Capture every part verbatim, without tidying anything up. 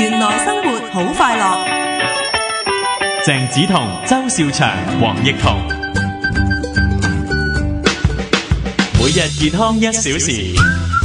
原來生活好快樂。 鄭子彤、周兆祥、黃奕彤，每日健康一小時。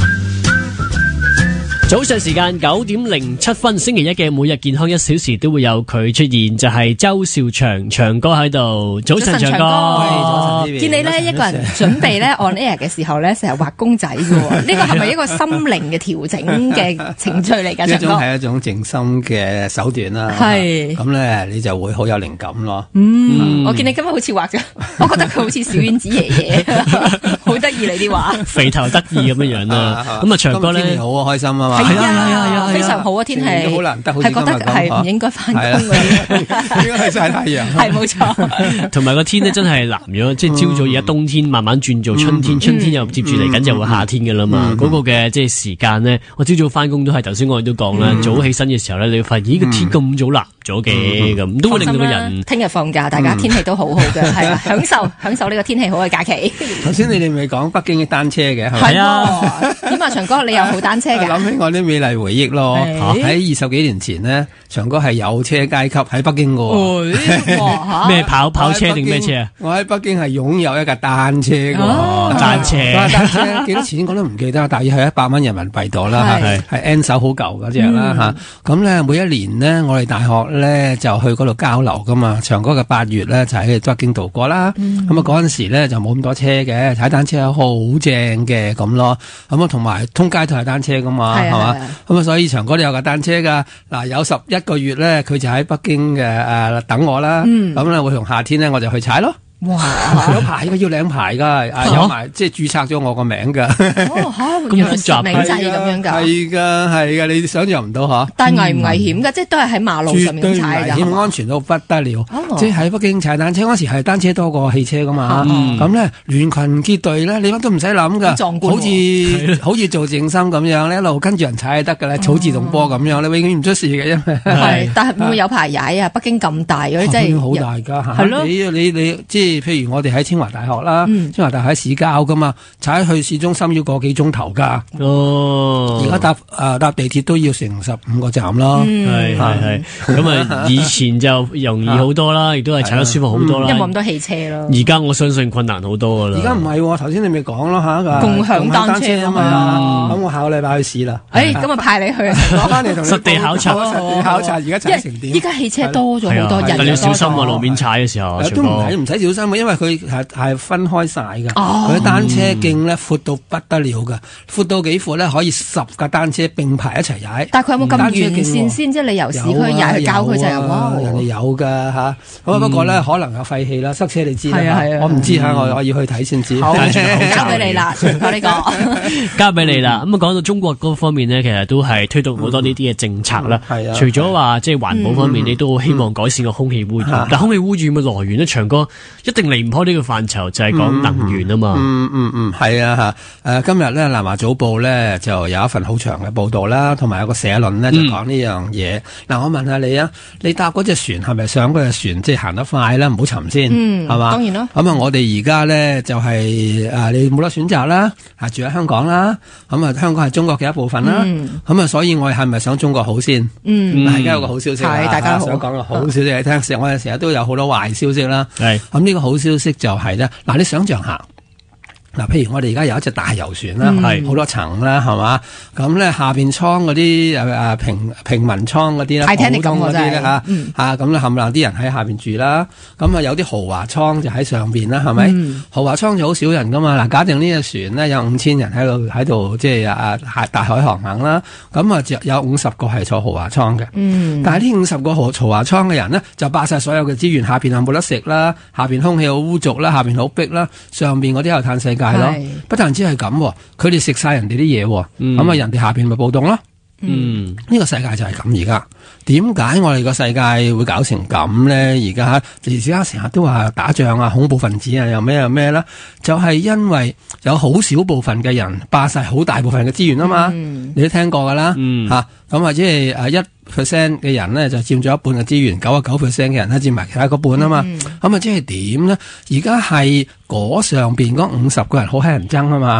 早上時間九點零七分，星期一嘅每日健康一小時都會有佢出現，就係、是、周兆祥祥哥喺度。早晨，祥哥， 哥見你咧一個人準備咧 on air 嘅時候咧，成日畫公仔嘅喎，呢個係咪一個心靈嘅調整嘅程序嚟㗎？ 呢種係一種靜心嘅手段啦。係咁咧，你就會好有靈感咯。 嗯，嗯我見你今日好似畫咗，我覺得佢好似小丸子爺爺，好得意你啲畫， 肥頭得意咁樣樣啦。咁啊，祥哥咧， 天氣好開心啊嘛。 係啊係啊，非常好啊天氣， 好難得， 係覺得係唔應該翻工嗰啲， 應該係曬太陽。 係冇錯， 同埋個天咧真係藍咗，即係朝早而家冬天慢慢轉做春天，春天又接住嚟緊就會夏天㗎啦嘛。嗰個嘅即係時間咧，我朝早翻工都係頭先我哋都講啦，早起身嘅時候咧，你會發現咦個天咁早藍咗嘅，咁都會令到個人。 聽日放假，大家天氣都好好嘅，係啊，享受享受呢個天氣好嘅假期。 頭先你哋咪講北京嘅單車嘅係咪啊？點啊，祥哥你有好單車㗎？ 諗起我啲美麗回憶咯，喺二十幾年前呢，祥哥係有車階級喺北京㗎。 咩跑跑車定咩車啊？ 我喺北京係擁有一架單車㗎。 單車， 單車幾多錢我都唔記得，大約係一百蚊人民幣度啦，係係 N 手好舊嗰隻啦嚇。咁咧每一年呢，我哋大學咧就去嗰度交流㗎嘛。祥哥嘅八月咧就喺北京度過啦。咁啊嗰陣時咧就冇咁多車嘅，踩單車好正嘅咁咯。咁啊同埋通街都係單車㗎嘛，係嘛？咁啊所以祥哥都有架單車㗎。嗱有十一個月咧，佢就喺北京嘅誒等我啦。咁咧會同夏天咧我就去踩咯。哇！有牌嘅，要領牌噶，有埋即係註冊咗我個名噶。 哦，吓咁複雜名制咁樣噶？ 係噶，係噶，你想象唔到吓。 但係危唔危險噶？即係都係喺馬路上面踩噶。 絕對危險，安全到不得了。即係喺北京踩單車嗰時係單車多過汽車噶嘛。咁咧聯群結隊咧，你乜都唔使諗噶，好似好似做靜心咁樣咧，一路跟住人踩就得噶啦，草自動波咁樣，你永遠唔出事嘅，因為係。但係會唔會有排踩啊？北京咁大嗰啲真係好大噶。 係咯。 你你你即係。譬如我哋喺清華大學啦，嗯、清華大學喺市郊噶嘛，踩去市中心要個幾鐘頭噶。哦，而家搭誒、呃、搭地鐵都要成十五個站咯。 係係係，咁啊以前就容易好多啦，亦都係踩得舒服好多啦。 因為冇咁多汽車咯。 而家我相信困難好多噶啦。 而家唔係，頭先你咪講咯吓， 共享單車啊嘛。咁我下個禮拜去試啦。 誒，咁啊派你去攞翻嚟同實地考察，實地考察而家踩成點？ 依家汽車多咗好多人， 但你要小心啊！路面踩嘅時候， 都唔使唔使小心，因為佢係係分開晒㗎。佢單車徑咧闊到不得了㗎，闊到幾闊咧？可以十架單車並排一齊踩。 但係佢有冇咁完善先？即係你由市區踩去郊區就有哇！ 人哋有㗎嚇。咁啊不過咧，可能有廢氣啦，塞車你知啦。我唔知嚇，我我要去睇先知。 交俾你啦，祥哥呢個交俾你啦。咁啊講到中國嗰方面呢，其實都係推動好多呢啲嘅政策啦。係啊，除咗話即係環保方面，你都希望改善個空氣污染。但空氣污染嘅來源咧，祥哥一定離唔開呢個範疇，就係講能源啊嘛。 嗯嗯嗯，係啊嚇。誒今日咧《南華早報》咧就有一份好長嘅報導啦，同埋有個社論咧就講呢樣嘢。嗱，我問下你啊，你搭嗰隻船係咪想嗰隻船即係行得快啦，唔好沉先，係嘛？當然咯。咁啊，我哋而家咧就係誒你冇得選擇啦，啊住喺香港啦，咁啊香港係中國嘅一部分啦，咁啊所以我哋係咪想中國好先？嗯，而家有個好消息啊，大家想講個好消息你聽。成我哋成日都有好多壞消息啦。係咁呢個好消息就係咧，嗱你想象下。嗱，譬如我哋而家有一隻大遊船啦，係好、嗯、多層啦，係嘛？咁咧下邊艙嗰啲誒誒平平民艙嗰啲咧，普通嗰啲咧嚇嚇咁咧冚唪唥啲人喺下邊住啦。咁啊有啲豪華艙就喺上邊啦，係咪？嗯、豪華艙就好少人噶嘛。嗱，假定呢隻船咧有五千人喺度喺度，即係啊大海航行啦。咁啊就有五十個係坐豪華艙嘅。嗯、但係呢五十個豪豪華艙嘅人呢，就霸晒所有嘅資源，下邊又冇得食啦，下邊空氣好污濁啦，下邊好逼啦，上邊嗰啲又嘆世界。係咯，不但止係咁，佢哋食晒人哋啲嘢，咁啊、嗯、人哋下邊咪暴動咯。嗯，呢個世界就係咁而家。點解我哋個世界會搞成咁咧？而家而家成日都話打仗啊、恐怖分子啊，又咩又咩啦？就係、是、因為有好少部分嘅人霸晒好大部分嘅資源啊嘛。嗯、你都聽過噶啦，吓咁或者係誒一 percent 嘅人咧就佔咗一半嘅資源，九啊九 percent 嘅人咧佔埋其他嗰半啊嘛。咁啊、嗯、即係點咧？而家係嗰上邊嗰五十個人好乞人憎啊嘛。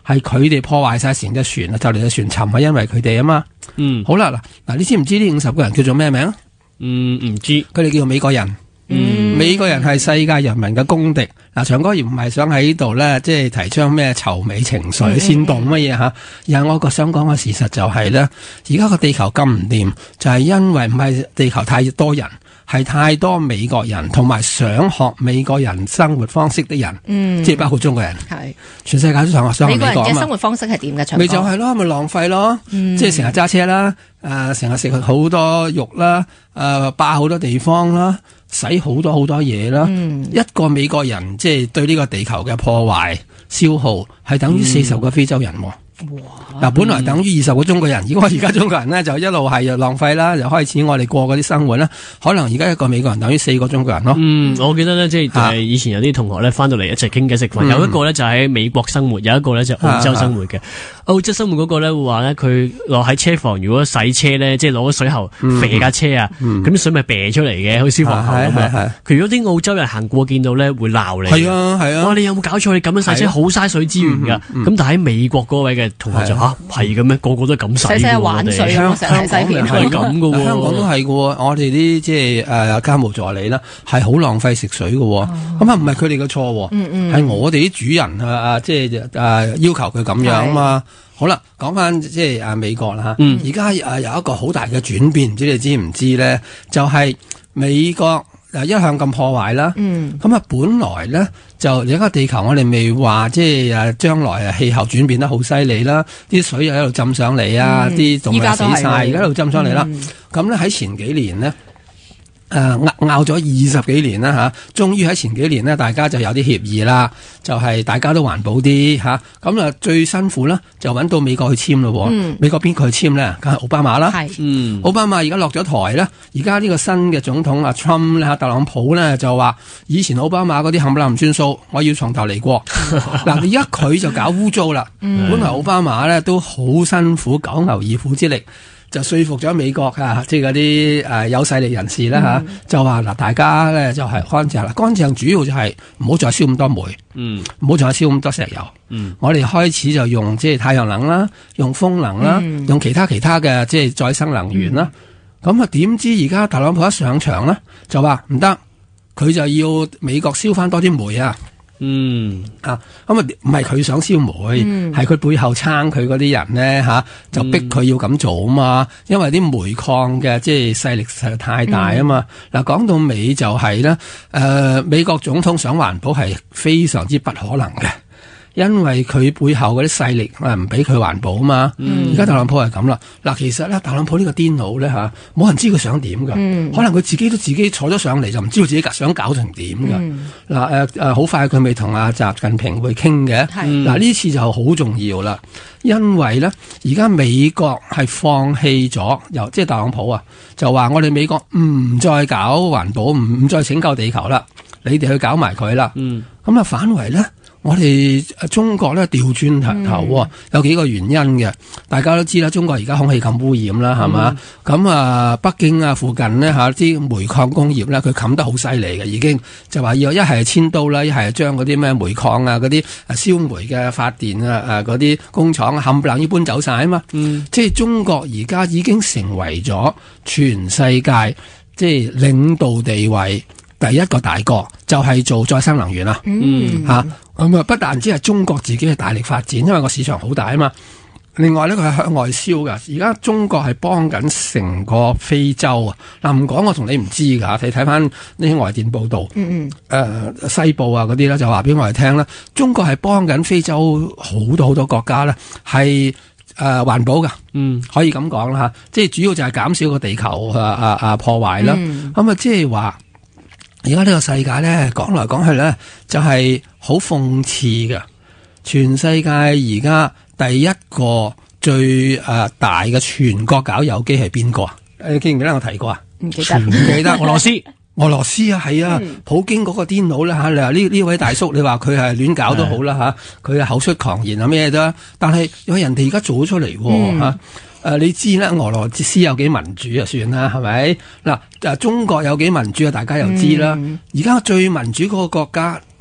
係佢哋破壞晒成隻船啊，就嚟隻船沉係因為佢哋啊嘛。 嗯， 好啦，嗱嗱，你知唔知呢五十個人叫做咩名？ 嗯，唔知。 佢哋叫做美國人。 嗯， 美國人係世界人民嘅公敵。嗱，長哥而唔係想喺度咧，即係提倡咩仇美情緒、煽動乜嘢吓，而係我個想講嘅事實就係咧，而家個地球咁唔掂，就係因為唔係地球太多人，係太多美國人同埋想學美國人生活方式的人，嗯，即係包括中國人，係全世界都想學想學美國啊嘛。美國人嘅生活方式係點嘅？ 咪就係咯，咪浪費咯，嗯、即係成日揸車啦，誒成日食好多肉啦，誒、呃、霸好多地方啦。使好多好多嘢啦，嗯、一個美國人即係對呢個地球嘅破壞消耗係等於四十個非洲人。哇！嗱，本來等於二十個中國人，如果而家中國人呢，就一路係浪費啦，就開始我哋過嗰啲生活啦。可能而家一個美國人等於四個中國人咯。 嗯，我記得呢，即係、啊、以前有啲同學咧翻到嚟一齊傾偈食飯，嗯、有一個咧就喺美國生活，有一個咧就澳洲生活嘅。啊啊澳洲生活嗰個咧會話咧，佢落喺車房，如果洗車咧，即係攞個水喉肥架車啊，咁啲水咪啤出嚟嘅，好似消防喉咁樣。佢如果啲澳洲人行過見到咧，會鬧你。係啊係啊！哇，你有冇搞錯？你咁樣洗車好嘥水資源噶。咁但喺美國嗰位嘅同學就吓係咁咩？個個都咁洗。洗洗玩水啊！成日洗片係咁噶喎。香港都係噶喎，我哋啲即係誒家務助理啦，係好浪費食水噶。咁啊唔係佢哋嘅錯，係我哋啲主人啊啊即係誒要求佢咁樣啊嘛。好啦，講翻即係啊美國啦吓，而家誒有一個好大嘅轉變，唔知你知唔知咧？就係、是、美國誒一向咁破壞啦，咁啊、嗯、本來咧就而家地球我哋未話即係誒將來誒氣候轉變得好犀利啦，啲水又喺度浸上嚟啊，啲、嗯、動物死晒，而家喺度浸上嚟啦。咁咧喺前幾年呢。誒拗咗二十幾年啦嚇，終於喺前幾年呢，大家就有啲協議啦，就係、是、大家都環保啲嚇。咁啊最辛苦啦，就揾到美國去簽咯。嗯、美國邊個去簽咧？梗係奧巴馬啦。係，嗯，奧巴馬而家落咗台咧，而家呢個新嘅總統啊 Trump 咧，特朗普咧就話：以前奧巴馬嗰啲冚唪唥唔算數，我要從頭嚟過。嗱，而家佢就搞污糟啦。嗯、本來奧巴馬咧都好辛苦，九牛二虎之力。就說服咗美國啊，即係嗰啲誒有勢力人士啦嚇，嗯、就話嗱，大家咧就係乾淨啦，乾淨主要就係唔好再燒咁多煤，嗯，唔好再燒咁多石油，嗯，我哋開始就用即係太陽能啦，用風能啦，嗯、用其他其他嘅即係再生能源啦。咁啊點知而家特朗普一上場咧，就話唔得，佢就要美國燒翻多啲煤啊！嗯啊，咁啊唔係佢想燒煤，係佢、嗯、背後撐佢嗰啲人咧吓、啊，就逼佢要咁做啊嘛。因為啲煤礦嘅即係勢力實在太大啊嘛。嗱、嗯，講到尾就係、是、咧，誒、呃，美國總統想環保係非常之不可能嘅。因為佢背後嗰啲勢力啊，唔俾佢環保啊嘛。而家、嗯、特朗普係咁啦。嗱，其實咧，特朗普呢個癲佬咧吓，冇人知佢想點噶。嗯、可能佢自己都自己坐咗上嚟，就唔知道自己想搞成點噶。嗱誒誒，好快佢未同阿習近平會傾嘅。嗱呢是次就好重要啦，因為咧而家美國係放棄咗，由即係特朗普啊，就話我哋美國唔再搞環保，唔唔再拯救地球啦，你哋去搞埋佢啦。咁啊、嗯、反為咧。我哋中國咧調轉頭，嗯、有幾個原因嘅，大家都知啦。中國而家空氣咁污染啦，係嘛？咁、嗯、啊，北京啊附近呢，嚇啲煤礦工業咧，佢冚得好犀利嘅，已經就話要一係遷都啦，一係將嗰啲咩煤礦啊、嗰啲燒煤嘅發電啊、嗰啲工廠冚唪唥要搬走晒啊嘛。嗯、即係中國而家已經成為咗全世界即係領導地位第一個大國，就係、是、做再生能源啦。嗯，嚇咁啊！不但只係中國自己係大力發展，因為個市場好大啊嘛。另外呢，佢係向外銷噶。而家中國係幫緊成個非洲啊！嗱，唔講我同你唔知㗎。你睇翻呢啲外電報導，嗯嗯，誒、呃、西部啊嗰啲咧就話俾我哋聽啦。中國係幫緊非洲好多好多國家咧，係誒環保㗎。嗯，可以咁講啦嚇。即係主要就係減少個地球啊啊啊破壞啦。咁啊，即係話。而家呢個世界咧，講來講去咧，就係好諷刺嘅。全世界而家第一個最誒、呃、大嘅全國搞有機係邊個啊？你記唔記得我提過啊？唔記得，唔記得。俄羅斯，俄羅斯啊，係啊，嗯、普京嗰個癲佬啦吓，你話呢呢位大叔，你話佢係亂搞都好啦吓，佢係口出狂言啊咩都，但係有人哋而家做咗出嚟吓。嗯啊誒、呃，你知啦，俄羅斯有幾民主就算啦，係咪？嗱，誒，中國有幾民主啊？大家又知啦。而家、嗯、最民主嗰個國家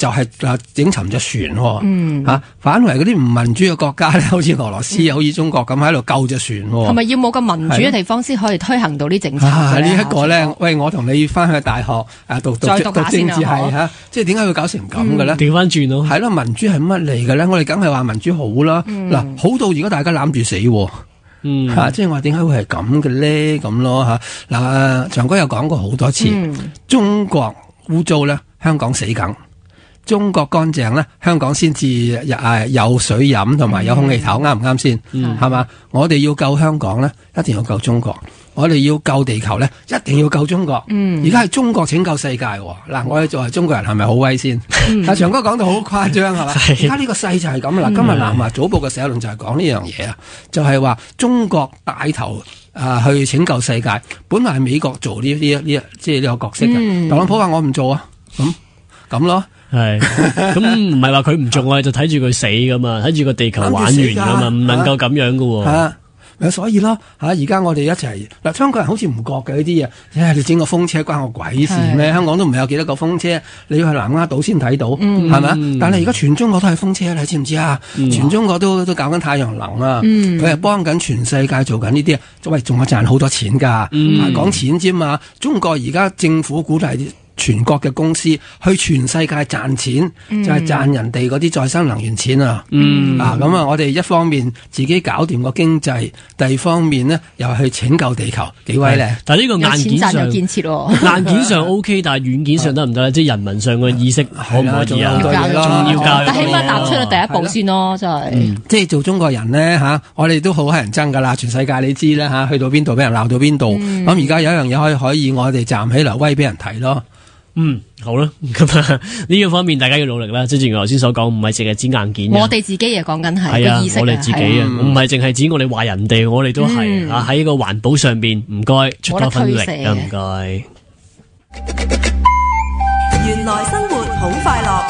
就係誒整沉隻船喎。 嗯嚇，反為嗰啲唔民主嘅國家咧，好似俄羅斯、好似中國咁喺度救隻船喎。 係咪要冇咁民主嘅地方先可以推行到啲政策啊？呢呢一個咧，喂，我同你翻去大學啊讀讀再讀下讀政治先啊係嚇，即係點解會搞成咁嘅咧？ 調翻轉咯， 係咯，民主係乜嚟嘅咧？我哋梗係話民主好啦。嗱，好到而家大家攬住死喎。 嗯， 嚇、啊，即係話點解會係咁嘅咧？咁咯嚇。嗱、啊，長哥有講過好多次， 嗯、 中國污糟咧，香港死梗；中國乾淨咧，香港先至誒有水飲同埋有空氣唞，啱唔啱先？係、嗯、嘛？我哋要救香港咧，一定要救中國；我哋要救地球咧，一定要救中國。而家係中國拯救世界喎。嗱，我哋作為中國人係咪好威先？嗯、啊，長哥講到好誇張係嘛？而家呢個勢就係咁啦。今日南華早報嘅社論就係講呢樣嘢啊，就係、是、話中國帶頭啊去拯救世界，本來係美國做呢呢呢即係呢個角色嘅。嗯、特朗普話我唔做啊，咁咁咯。 係，咁唔係話佢唔做，我哋就睇住佢死噶嘛，睇住個地球玩完噶嘛，唔能夠咁樣噶喎。 啊，咪所以咯，吓而家我哋一齊嗱，香港人好似唔覺嘅呢啲嘢，唉，你整個風車關我鬼事咩？香港都唔係有幾多個風車，你要去南丫島先睇到，係咪、嗯？但係而家全中國都係風車，你知唔知啊？嗯、全中國都都搞緊太陽能啊，佢係幫緊全世界做緊呢啲啊，喂，仲係賺好多錢噶，講、嗯、錢啫嘛。中國而家政府鼓勵全國嘅公司去全世界賺錢，嗯、就係賺人哋嗰啲再生能源錢啊！嗯、啊咁啊，我哋一方面自己搞掂個經濟，第二方面呢又去拯救地球，幾威咧？ 但係呢個硬件上有建設喎， 硬件上 O K， 但係軟件上得唔得咧？即係人民上嘅意識可唔可以啊？ 仲要教， 但起碼踏出咗第一步先咯，真係。 嗯、即係做中國人呢，吓、啊，我哋都好乞人憎噶啦，全世界你知啦吓，去到邊度俾人鬧到邊度。咁而家有一樣嘢可以可以我哋站起嚟威俾人睇咯。 嗯，好啦，咁啊呢個方面大家要努力啦。即係正如我頭先所講，唔係淨係指硬件， 我哋自己嘢講緊係個意識， 我哋自己啊，唔係淨係指我哋話人哋，我哋都係、嗯、啊喺個環保上邊，唔該出多分力啊，唔該。 原來生活好快樂，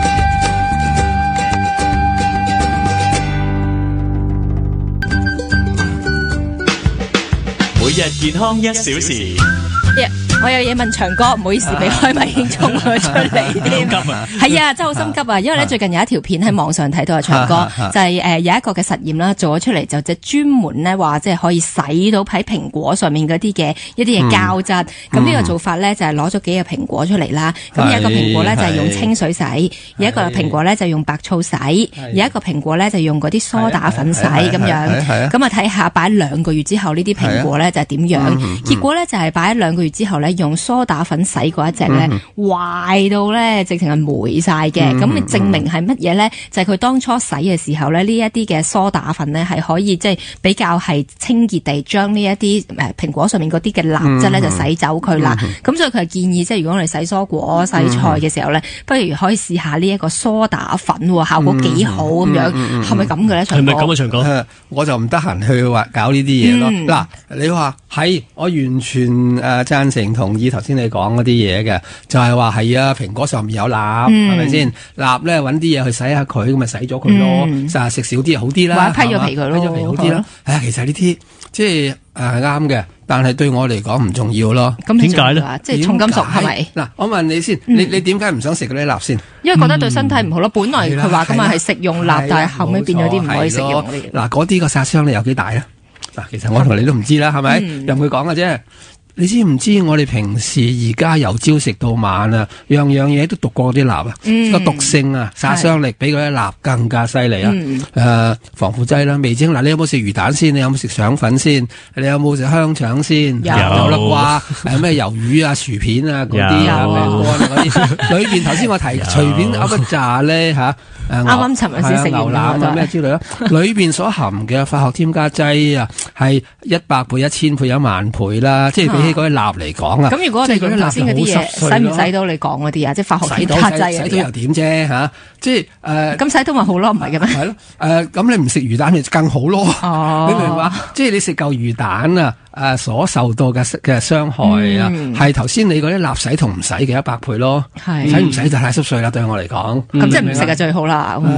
每日健康一小時。 Yeah. 我有嘢問長哥，唔好意思，俾開咪已經衝咗出嚟添。係啊，真係好心急啊！因為咧最近有一條片喺網上睇到啊，長哥就係誒有一個嘅實驗啦，做咗出嚟就即係專門咧話即係可以洗到喺蘋果上面嗰啲嘅一啲嘅膠質。咁呢、嗯、個做法咧就係攞咗幾個蘋果出嚟啦。咁、嗯、有一個蘋果咧就係用清水洗，有一個蘋果咧就用白醋洗，有一個蘋果咧就用嗰啲梳打粉洗咁樣。咁啊睇下擺兩個月之後呢啲蘋果咧就係點樣？嗯、結果咧就係擺咗兩個月之後咧。用梳打粉洗嗰一隻咧，壞、嗯、到咧直情係霉晒嘅。咁、嗯、證明係乜嘢咧？就係、是、佢當初洗嘅時候咧，呢一啲嘅梳打粉咧係可以即係、就是、比較係清潔地將呢一啲誒蘋果上面嗰啲嘅蠟質咧就洗走佢啦。咁、嗯、所以佢係建議，即係如果我哋洗蔬果、洗菜嘅時候咧，不如可以試下呢一個梳打粉，效果幾好咁樣，係咪咁嘅咧？ 係咪咁啊？長哥， 我就唔得閒去話搞呢啲嘢咯。嗱、嗯，你話係，我完全誒贊成同意頭先你講嗰啲嘢嘅，就係話係啊，蘋果上面有蠟，係咪先？蠟咧揾啲嘢去洗下佢，咁咪洗咗佢咯。實食少啲就好啲啦， 批咗皮佢咯， 批咗皮好啲咯。係啊，其實呢啲即係誒啱嘅，但係對我嚟講唔重要咯。 咁點解咧？即係重金屬係咪？ 嗱，我問你先，你你點解唔想食嗰啲蠟先？ 因為覺得對身體唔好咯。本來佢話咁啊係食用蠟，但係後尾變咗啲唔可以食用。 嗱，嗰啲個殺傷力有幾大啊？嗱，其實我同你都唔知啦，係咪？任佢講嘅啫。你知唔知我哋平時而家由朝食到晚啊，樣樣嘢都讀過啲蠟啊，個、嗯、毒性啊、殺傷力比嗰啲蠟更加犀利啊！誒、嗯呃，防腐劑啦、味精嗱，你有冇食魚蛋先？你有冇食腸粉先？你有冇食香腸先？有有粒瓜誒咩魷魚啊、薯片啊嗰啲啊、餅乾嗰啲，裏邊頭先我提隨便噏一紮咧嚇。啱啱尋日先食牛腩啊咩之類啦，裏邊所含嘅化學添加劑啊，係一百倍、一千倍、一萬倍啦，即係比起嗰啲蠟嚟講啊。 咁如果你用頭先嗰啲嘢，使唔使到你講嗰啲啊？即係化學添加劑啊？ 洗到又點啫嚇？即係誒。 咁洗到咪好咯？唔係嘅咩？係咯誒，咁你唔食魚蛋咪更好咯？哦，你明唔明啊？即係你食嚿魚蛋啊！誒所受到嘅嘅傷害啊，係頭先你嗰啲蠟洗同唔洗嘅一百倍咯，洗唔洗就太濕碎啦，對我嚟講。 咁即係唔食就最好啦。 誒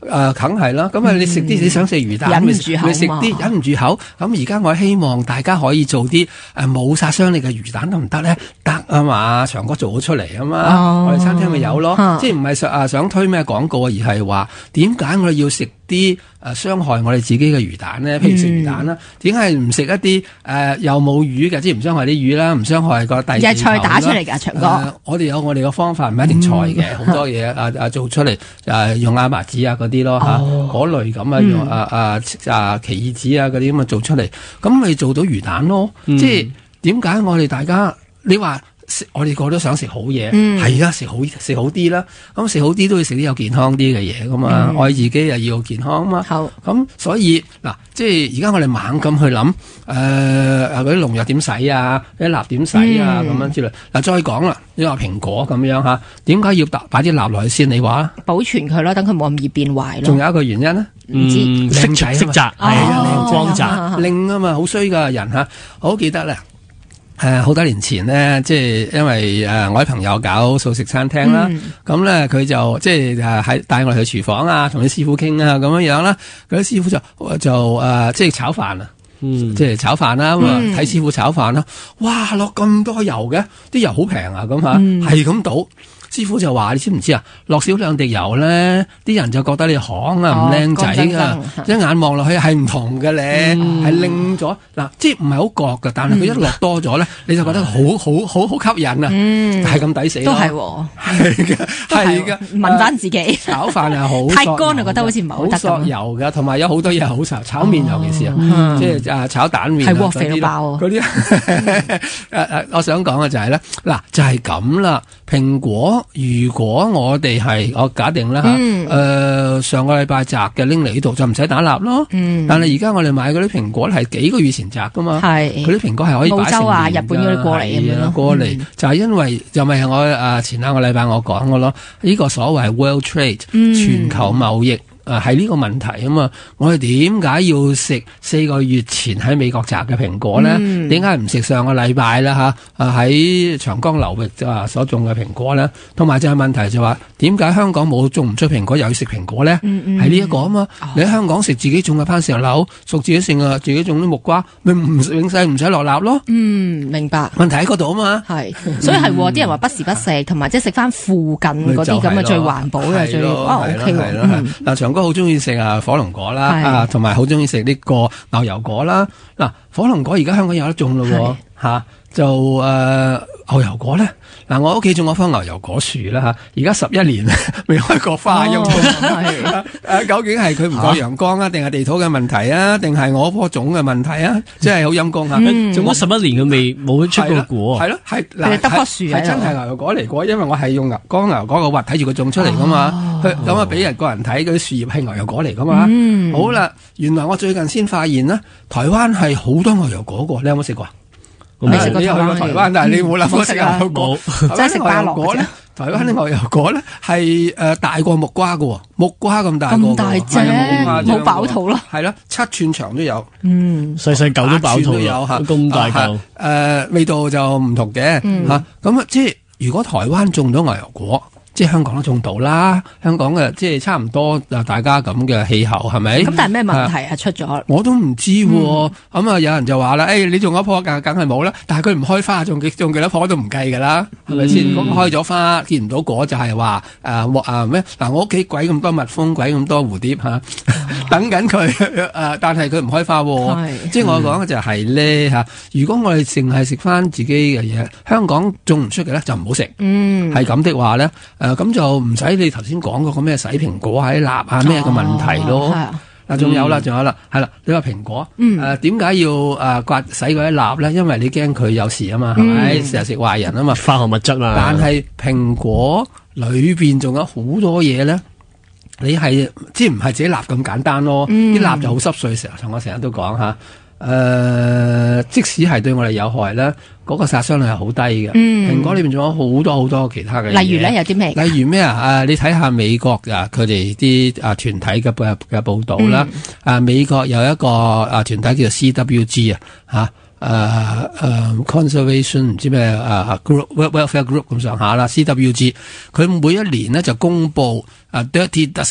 誒，梗係啦。咁啊，你食啲你想食魚蛋， 忍唔住口你食啲忍唔住口。咁而家我希望大家可以做啲誒冇殺傷力嘅魚蛋得唔得咧？得啊嘛，長哥做咗出嚟啊嘛， 哦、 我哋餐廳咪有咯。 啊、 即係唔係想啊想推咩廣告啊，而係話點解我哋要食啲誒傷害我哋自己嘅魚蛋咧？譬如食魚蛋啦，點解唔食一啲誒、呃、又冇魚嘅，即係唔傷害啲魚啦，唔傷害個第二日菜打出嚟㗎，長哥。 呃、我哋有我哋嘅方法，唔係一定菜嘅，好、嗯、多嘢啊啊做出嚟誒用亞麻籽啊嗰啲咯嚇，嗰、哦、類咁啊用啊啊啊奇異籽啊嗰啲咁啊做出嚟，咁咪做到魚蛋咯。嗯、即係點解我哋大家你話？我哋個個都想食好嘢，係啊、嗯，食好食好啲啦。咁食好啲都要食啲有健康啲嘅嘢噶嘛，嗯、愛自己又要健康啊嘛。好，咁所以嗱，即係而家我哋猛咁去諗，誒、呃，嗰啲農藥點洗啊，啲蠟點洗啊，咁、嗯、樣之類。嗱，再講啦，你話蘋果咁樣吓，點解要擺啲蠟落去先？你話保存佢咯，等佢冇咁易變壞咯。 仲有一個原因咧， 唔知色澤色澤係啊，光澤令啊嘛，好衰噶人吓，我好記得咧。誒，好、呃、多年前呢，即係因為誒、呃，我啲朋友搞素食餐廳啦，咁咧佢就即係誒喺帶我哋去廚房啊，同啲師傅傾啊，咁樣樣啦，嗰啲師傅就就誒、呃，即係炒飯啊，嗯、即係炒飯啦，咁啊睇師傅炒飯啦，哇，落咁多油嘅，啲油好平啊，咁吓，係咁倒。師傅就話：你知唔知啊？落少兩滴油咧，啲人就覺得你行啊，唔靚仔噶，一眼望落去係唔同嘅咧，係靚咗嗱，即係唔係好覺噶，但係佢一落多咗咧，你就覺得好好好好吸引啊，係咁抵死都係， 係嘅，係嘅， 問翻自己炒飯係好太乾就覺得好似唔係好得咁， 好索油噶，同埋有好多嘢好炒，炒麵尤其是啊，即係啊炒蛋麵係肥到爆嗰啲，誒誒，我想講嘅就係咧，嗱就係咁啦，蘋果。如果我哋係我假定啦嚇，誒、嗯呃、上個禮拜摘嘅拎嚟呢度就唔使打蠟咯。嗯、但係而家我哋買嗰啲蘋果係幾個月前摘噶嘛，佢啲蘋果係可以擺成年㗎。澳洲啊、日本嗰啲過嚟咁樣咯，過嚟、嗯、就係因為就咪係我誒前兩個禮拜我講嘅咯，呢、呢個所謂 World Trade、嗯、全球貿易。誒，係呢個問題啊嘛！我哋點解要食四個月前喺美國摘嘅蘋果咧？點解唔食上個禮拜啦吓？誒喺長江流域就話所種嘅蘋果咧？同埋就係問題就話，點解香港冇種唔出蘋果，又要食蘋果咧？係呢一個啊嘛！哦、你喺香港食自己種嘅番石榴，熟自己食啊，自己種啲木瓜，咪唔永世唔使落蠟咯？嗯， 明白。 問題喺嗰度啊嘛。係， 所以係啲人話不時不食，同埋即係食翻附近嗰啲咁嘅最環保嘅最啊 OK 喎。 嗱長哥好中意食啊火龍果啦，啊同埋好中意食呢個牛油果啦。嗱火龍果而家香港有得種咯，吓就誒牛油果咧。嗱我屋企種咗棵牛油果樹啦吓，而家十一年未開過花喐。誒究竟係佢唔夠陽光啊，定係地土嘅問題啊，定係我棵種嘅問題啊？即係好陰功吓， 種咗十一年佢未冇出過果。係咯，係嗱得棵樹係真係牛油果嚟過，因為我係用牛乾牛油果個核睇住佢種出嚟噶嘛。咁啊俾人個人睇嗰啲樹葉係牛油果嚟噶嘛。好啦，原來我最近先發現啦，台灣係好多牛油果噶，你有冇食過？ 未食過台灣， 台灣但係你冇諗過食牛油果， 真係食巴樂果咧。台灣啲牛油果咧係誒大過木瓜噶，木瓜咁大個， 咁大隻，冇飽肚咯。 係咯，七寸長都有， 嗯，細細嚿都飽肚都有吓， 咁大嚿。 誒，味道就唔同嘅吓。咁啊，即係如果台灣種到牛油果。即係香港都種到啦，香港嘅即係差唔多啊，大家咁嘅氣候係咪？ 咁但係咩問題啊？出咗我都唔知喎。咁啊、嗯嗯，有人就話啦，誒、哎，你種一棵梗梗係冇啦，但係佢唔開花，種幾種幾多棵都唔計㗎啦，係咪先？咁、嗯、開咗花見唔到果就係話誒啊咩？嗱、啊，我屋企鬼咁多蜜蜂，鬼咁多蝴蝶嚇，啊、等緊佢誒，但係佢唔開花喎。是即係我講嘅就係咧嚇，如果我哋淨係食翻自己嘅嘢，香港種唔出嘅咧就唔好食。嗯，係咁的話咧。誒，咁、呃、就唔使你頭先講嗰個咩洗蘋果啊、啲蠟啊咩嘅問題咯。嗱、哦，仲有啦，仲、嗯、有啦，係啦，你話蘋果，誒點解要誒刮洗嗰啲蠟咧？因為你驚佢有事啊嘛，係咪、嗯？成日食壞人啊嘛， 化學物質啊。 但係蘋果裏邊仲有好多嘢咧，你係即係唔係自己蠟咁簡單咯？啲蠟、嗯、就好濕碎，成日同我成日都講吓。誒、呃，即使係對我哋有害咧，嗰、那個殺傷力係好低嘅。嗯，蘋果裏邊仲有好多好多其他嘅嘢。 例如咧，有啲咩？ 例如咩啊？啊，你睇下美國啊，佢哋啲啊團體嘅嘅嘅報道啦。嗯、啊，美國有一個啊團體叫做 C W G 啊，吓誒誒 conservation 唔知咩啊 group welfare group 咁上下啦。C W G 佢每一年呢就公布啊 dirty dozen。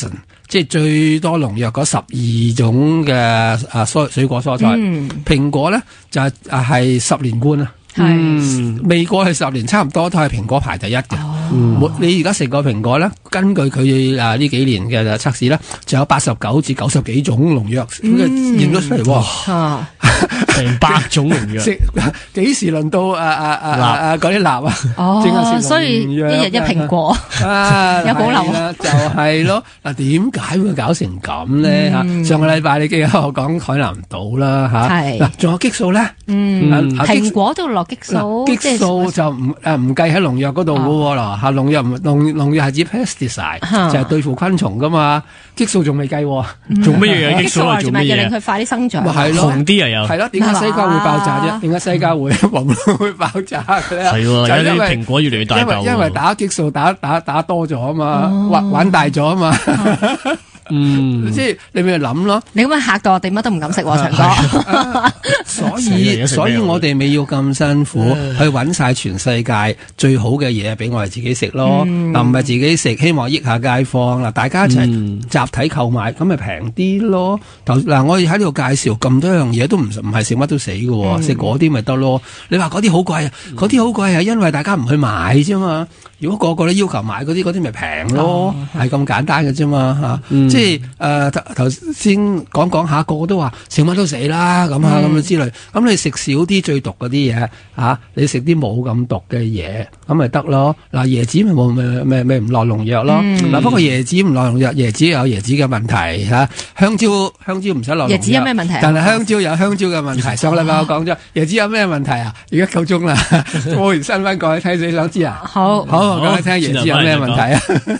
即係最多農藥嗰十二種嘅啊蔬水果蔬菜。 嗯， 蘋果咧就係啊係十年冠啊。 係未過去十年，差唔多都係蘋果排第一嘅。 嗯冇你而家食個蘋果咧，根據佢啊呢幾年嘅測試咧，就有八十九至九十幾種農藥驗咗出嚟喎。 啊， 成百種農藥。 食幾時輪到啊啊啊啊嗰啲蠟啊？ 哦正係食所以農藥一日一蘋果啊， 有保留啊係啦就係咯。嗱，點解會搞成咁咧？嚇、 嗯上個禮拜你記得我講海南島啦嚇， 係嗱，仲有激素咧。 嗯， 啊激蘋果都落激素， 嗱，激素就唔誒唔計喺農藥嗰度嘅喎啦，嚇農藥唔農農藥係指 pesticide， 啊就係對付昆蟲噶嘛，激素仲未計喎。 做乜嘢啊？激素素係做乜要令嘢？ 佢快啲生長。 咪係咯紅啲又有。 係咯，點解西瓜會爆炸係嘛啫？點解西瓜會會會爆炸嘅咧？ 係喎， 就係因為有啲蘋果越嚟越大因為嚿因為喎。 打激素打打打多咗啊嘛，玩玩大咗啊嘛， 嗯， 即係你咪諗咯。 你咁樣嚇到我哋乜都唔敢食喎，長哥。 所死啦而以家食咩所以好我哋咪要咁辛苦去揾晒全世界最好嘅嘢俾我哋自己食咯。嗱，唔係自己食，希望益下街坊嗱，大家一齊嗯集體購買，咁咪平啲咯。頭嗱，我哋喺呢度介紹咁多樣嘢，都唔唔係食乜都死嘅喎，食嗰啲咪得咯。你話嗰啲好貴啊，嗰啲好貴係因為大家唔去買啫嘛。如果個個都要求買嗰啲，嗰啲咪平咯，係咁簡單嘅啫嘛嚇。即係誒頭頭先講講下，個個都話食乜都死啦咁啊咁樣之類。咁你食少啲最毒嗰啲嘢嚇，你食啲冇咁毒嘅嘢，咁咪得咯。嗱，椰子咪冇咪咪咪唔落農藥咯。嗱，不過椰子唔落農藥，椰子有椰子嘅問題嚇。香蕉香蕉唔使落農藥。 椰子有咩問題啊但係香蕉有香蕉嘅問題。上個禮拜我講咗椰子有咩問題啊？而家夠鐘啦，播完新聞講你睇，你想知啊？ 好， 好，講你聽椰子有咩問題啊？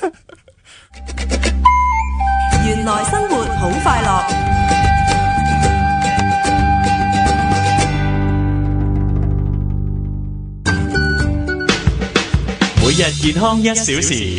原來生活好快樂， 每日健康一小時。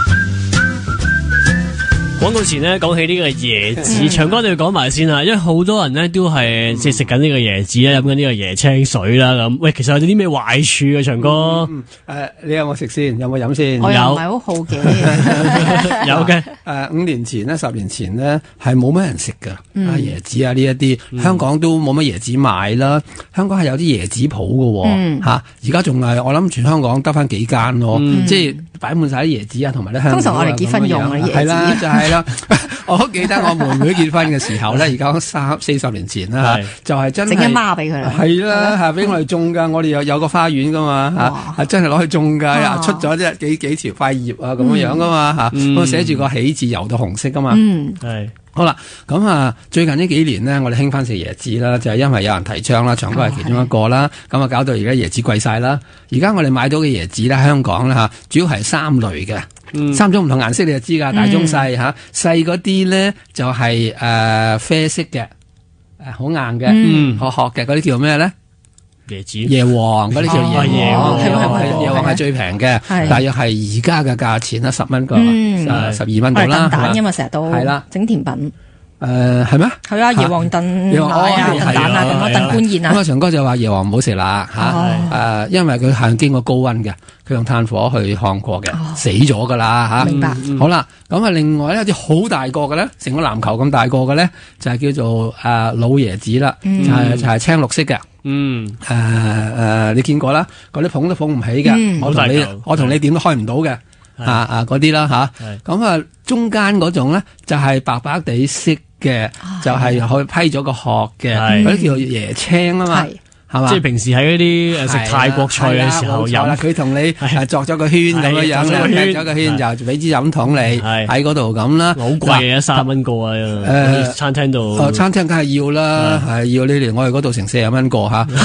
廣告前呢，講起呢個椰子，長哥你要講埋先啦，因為好多人呢都係即係食緊呢個椰子啦，飲緊呢個椰青水啦咁。喂，其實有啲咩壞處啊？長哥， 誒，你有冇食先？有冇飲先？ 我又唔係好好嘅。 有嘅。 誒，五年前呢，十年前呢，係冇乜人食噶，啊椰子啊呢一啲，香港都冇乜椰子賣啦。香港係有啲椰子鋪噶，吓，而家仲係我諗全香港得翻幾間咯，即係擺滿晒啲椰子啊，同埋啲香。 通常我哋結婚用嘅椰子。 係啦，就係啦。我好記得我妹妹結婚嘅時候咧，而家三四十年前啦，就係真係整一孖俾佢啦。 係啦，係俾我哋種噶，我哋有有個花園噶嘛，吓係真係攞去種噶，出咗即係幾幾條塊葉啊咁樣樣噶嘛吓，咁寫住個喜字油到紅色噶嘛。 嗯， 係。 好啦，咁啊，最近呢幾年呢，我哋興翻食椰子啦，就係因為有人提倡啦，長哥係其中一個啦，咁啊搞到而家椰子貴晒啦。而家我哋買到嘅椰子咧，香港咧吓，主要係三類嘅。嗯、三種唔同顏色你就知㗎，大中細嚇。細嗰啲咧就係、是、誒、呃、啡色嘅，誒、呃、好硬嘅， 嗯， 殼殼嘅嗰啲叫咩咧？椰子椰皇嗰啲叫椰皇， 係椰皇係最平嘅，大約係而家嘅價錢啦，十蚊個，誒十二蚊到啦。 蛋因為成日都係啦， 整甜品。 誒係咩？ 係啊，椰皇燉奶啊，燉蛋啊，咁樣燉官燕啊。 咁啊，長哥就話椰皇唔好食啦嚇，誒，因為佢係經過高溫嘅，佢用炭火去烘過嘅，死咗噶啦嚇。 明白。 好啦，咁啊，另外咧有啲好大個嘅咧，成個籃球咁大個嘅咧，就係叫做誒老椰子啦，就係就係青綠色嘅。嗯。誒誒，你見過啦？嗰啲捧都捧唔起嘅，我同你我同你點都開唔到嘅。啊啊嗰啲啦吓，咁啊中間嗰種咧就係白白地色嘅，就係去批咗個殼嘅，嗰啲叫做椰青啊嘛，係嘛？ 即係平時喺嗰啲誒食泰國菜嘅時候飲， 佢同你作咗個圈咁樣樣咧，作咗個圈就俾支飲筒你喺嗰度咁啦。 好貴嘅，三蚊個啊！誒，餐廳度， 哦，餐廳梗係要啦，係要你嚟我哋嗰度成四十蚊個吓。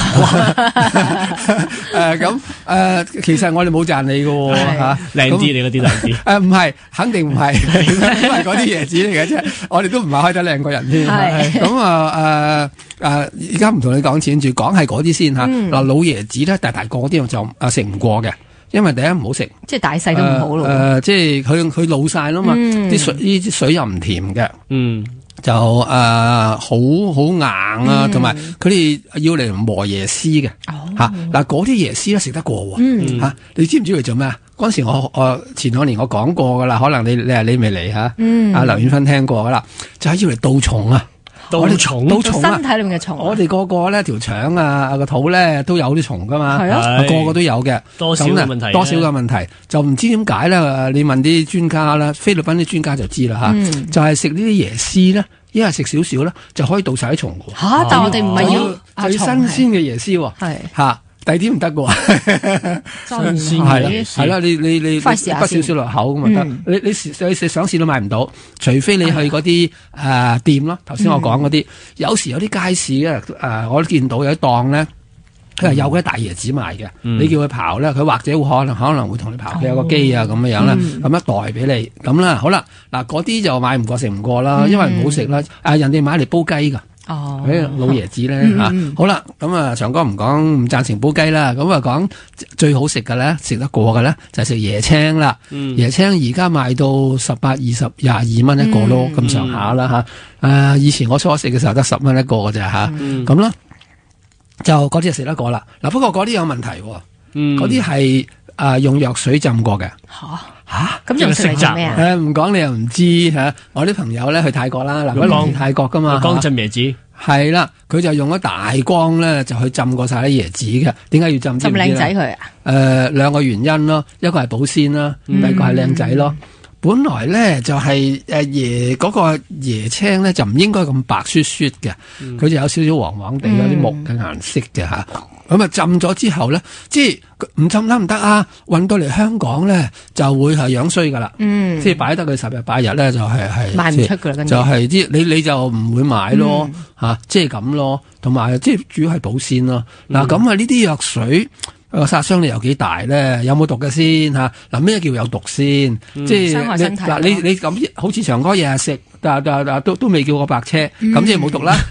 誒咁誒，其實我哋冇賺你嘅吓， 靚啲你嗰啲靚啲。 誒唔係，肯定唔係，因為嗰啲椰子嚟嘅啫。我哋都唔係開得靚過人添。咁啊誒誒，而家唔同你講錢住，講係嗰啲先吓。嗱老椰子咧，大大個啲就啊食唔過嘅，因為第一唔好食， 即係大細都唔好咯。 誒即係佢佢老晒啦嘛，啲水呢啲水又唔甜嘅。 嗯。 就誒好好硬啊，同埋佢哋要嚟磨椰絲嘅嚇。嗱嗰啲椰絲咧食得過喎嚇，你知唔知佢做咩啊？嗰陣時我我前兩年我講過噶啦，可能你你你未嚟嚇，阿劉遠芬聽過噶啦，就係要嚟杜蟲啊！ 杜蟲， 杜蟲啊！ 身體裏面嘅蟲， 我哋個個咧條腸啊個肚咧都有啲蟲噶嘛， 係啊， 個個都有嘅， 多少嘅問題， 多少嘅問題，就唔知點解咧？你問啲專家啦，菲律賓啲專家就知啦嚇，就係食呢啲椰絲咧，一係食少少咧就可以杜晒啲蟲嘅。 嚇！但係我哋唔係要最新鮮嘅椰絲喎， 係嚇。第啲唔得嘅喎， 新鮮係啦，係啦，你你你快試下不少少落口咁咪得。你你你你想試都買唔到，除非你去嗰啲誒店咯。頭先我講嗰啲，有時有啲街市咧誒，我都見到有啲檔咧，佢係有嗰啲大椰子賣嘅。你叫佢刨咧，佢或者會可能可能會同你刨，佢有個機啊咁樣樣啦，咁一袋俾你咁啦。好啦，嗱嗰啲就買唔過食唔過啦，因為唔好食啦。誒人哋買嚟煲雞㗎。 哦， 嗰啲老爺子咧嚇，嗯、好啦，咁啊長哥唔講唔贊成煲雞啦，咁啊講最好食嘅咧，食得過嘅咧就係食椰青啦。嗯、椰青而家賣到十八、二十、廿二蚊一個咯，咁上下啦嚇。誒、啊，以前我初食嘅時候得十蚊一個嘅咋嚇，咁啦、嗯，就嗰啲就食得過啦。嗱，不過嗰啲有問題喎，嗰啲係誒用藥水浸過嘅。嚇嚇， 咁仲食嚟做咩啊？ 誒唔講你又唔知嚇。我啲朋友咧去泰國啦，嗱，嗰啲去泰國噶嘛， 光浸椰子係啦，佢就用咗大缸咧，就去浸過晒啲椰子嘅。點解要浸？ 浸靚仔佢啊？ 誒兩個原因咯，一個係保鮮啦，第二個係靚仔咯。本來咧就係誒椰嗰個椰青咧就唔應該咁白雪雪嘅，佢就有少少黃黃地有啲木嘅顏色嘅嚇。咁啊浸咗之後咧，即係唔浸得唔得啊？運到嚟香港咧就會係樣衰噶啦，嗯、即係擺得佢十日八日咧就係係賣唔出噶啦， 就係啲你你就唔會買咯嚇、嗯啊，即係咁咯。同埋即係主要係保鮮咯。嗱咁啊呢啲藥水。個殺傷力有幾大咧？有冇毒嘅先嚇？嗱、啊、咩叫有毒先？嗯、即係嗱你你咁好似長哥日日食，但但但都都未叫過白車，咁、嗯、即係冇毒啦。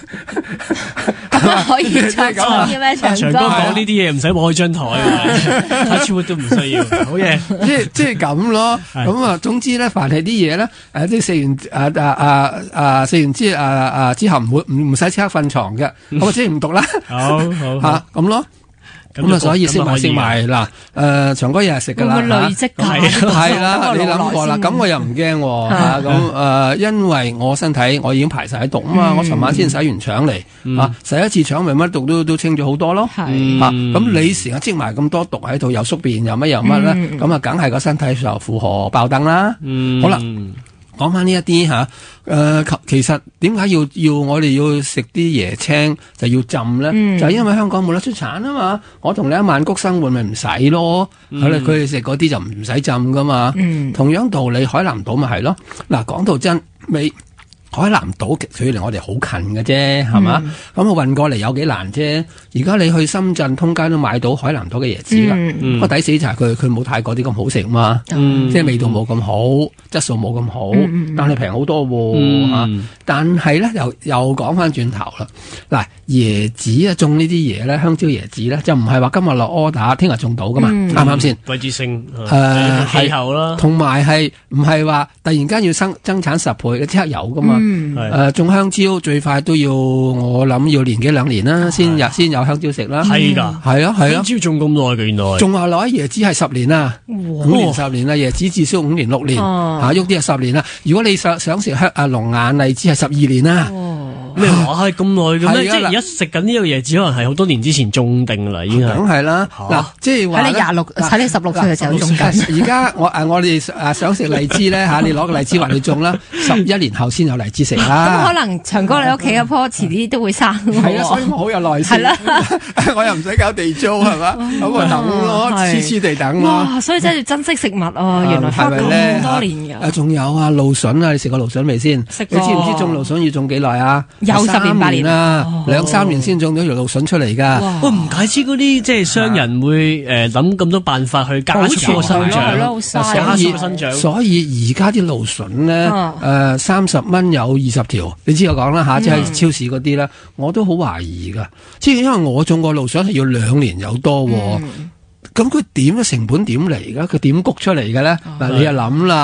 咁可以再講嘅咩？長哥講呢啲嘢唔使攞去張台，睇超都唔需要。好嘢， 即係即係咁咯。咁啊，總之咧，凡係啲嘢咧，誒即係食完誒誒誒誒食完之誒誒之後唔會唔唔使即刻瞓床嘅，咁即係唔毒啦。 好好嚇咁咯。咁啊，所以食埋食埋嗱，誒長哥日日食噶啦， 會累積㗎， 係啦，你諗過啦，咁我又唔驚喎嚇，咁誒，因為我身體我已經排晒毒啊嘛，我尋晚先洗完腸嚟嚇，洗一次腸咪乜毒都都清咗好多咯嚇，咁你成日積埋咁多毒喺度，又宿便又乜又乜咧，咁啊，梗係個身體就負荷爆燈啦，好啦。講翻呢一啲嚇，誒、呃、其實點解要要我哋要食啲椰青就要浸咧？嗯、就係因為香港冇得出產啊嘛，我同你喺曼谷生活咪唔使咯，係啦、嗯，佢哋食嗰啲就唔使浸噶嘛。嗯、同樣道理，海南島咪係咯。嗱，講到真未。海南島距離我哋好近嘅啫，係嘛？咁我運過嚟有幾難啫？而家你去深圳通街都買到海南島嘅椰子㗎，不過抵死就係佢佢冇泰國啲咁好食嘛，即係味道冇咁好，質素冇咁好，但係平好多喎嚇。但係咧又又講翻轉頭啦，嗱椰子啊種呢啲嘢咧，香蕉椰子咧就唔係話今日落 order，聽日種到噶嘛，啱唔啱先？ 季節性誒氣候啦， 同埋係唔係話突然間要生增產十倍嘅即刻有噶嘛？誒、呃，種香蕉最快都要我諗要年幾兩年啦，先有先有香蕉食啦。 係噶， 係啊，係啊。香蕉種咁耐嘅原來。種下落椰子係十年啦，五哇年十年啦，椰子至少五年六年，吓喐啲係十年啦。如果你想想食香啊龍眼荔枝係十二年啦。 咩話係咁耐嘅咩？即係而家食緊呢個椰子，可能係好多年之前種定噶啦，已經係。 梗係啦，嗱，即係話喺你廿六，喺你十六歲嘅時候種緊。 而家我誒我哋誒想食荔枝咧吓，你攞個荔枝話你種啦，十一年後先有荔枝食啦。 咁可能長哥你屋企嗰棵遲啲都會生。 係啊，所以我好有耐性。係啦，我又唔使搞地租係嘛，咁啊等咯，黐黐地等咯。 哇，所以真係要珍惜食物啊！原來花咁多年㗎。 誒，仲有啊，蘆筍啊，你食過蘆筍未先？ 食過。 你知唔知種蘆筍要種幾耐啊？ 有十年八年啦，兩三年先種到條蘆筍出嚟噶。 喂，唔解之嗰啲即係商人會誒諗咁多辦法去加速個生長，加速個生長。所以而家啲蘆筍咧，誒三十蚊有二十條。你知我講啦吓，即係超市嗰啲咧，我都好懷疑噶。即係因為我種個蘆筍係要兩年有多，咁佢點嘅成本點嚟噶？佢點谷出嚟嘅咧？嗱，你又諗啦。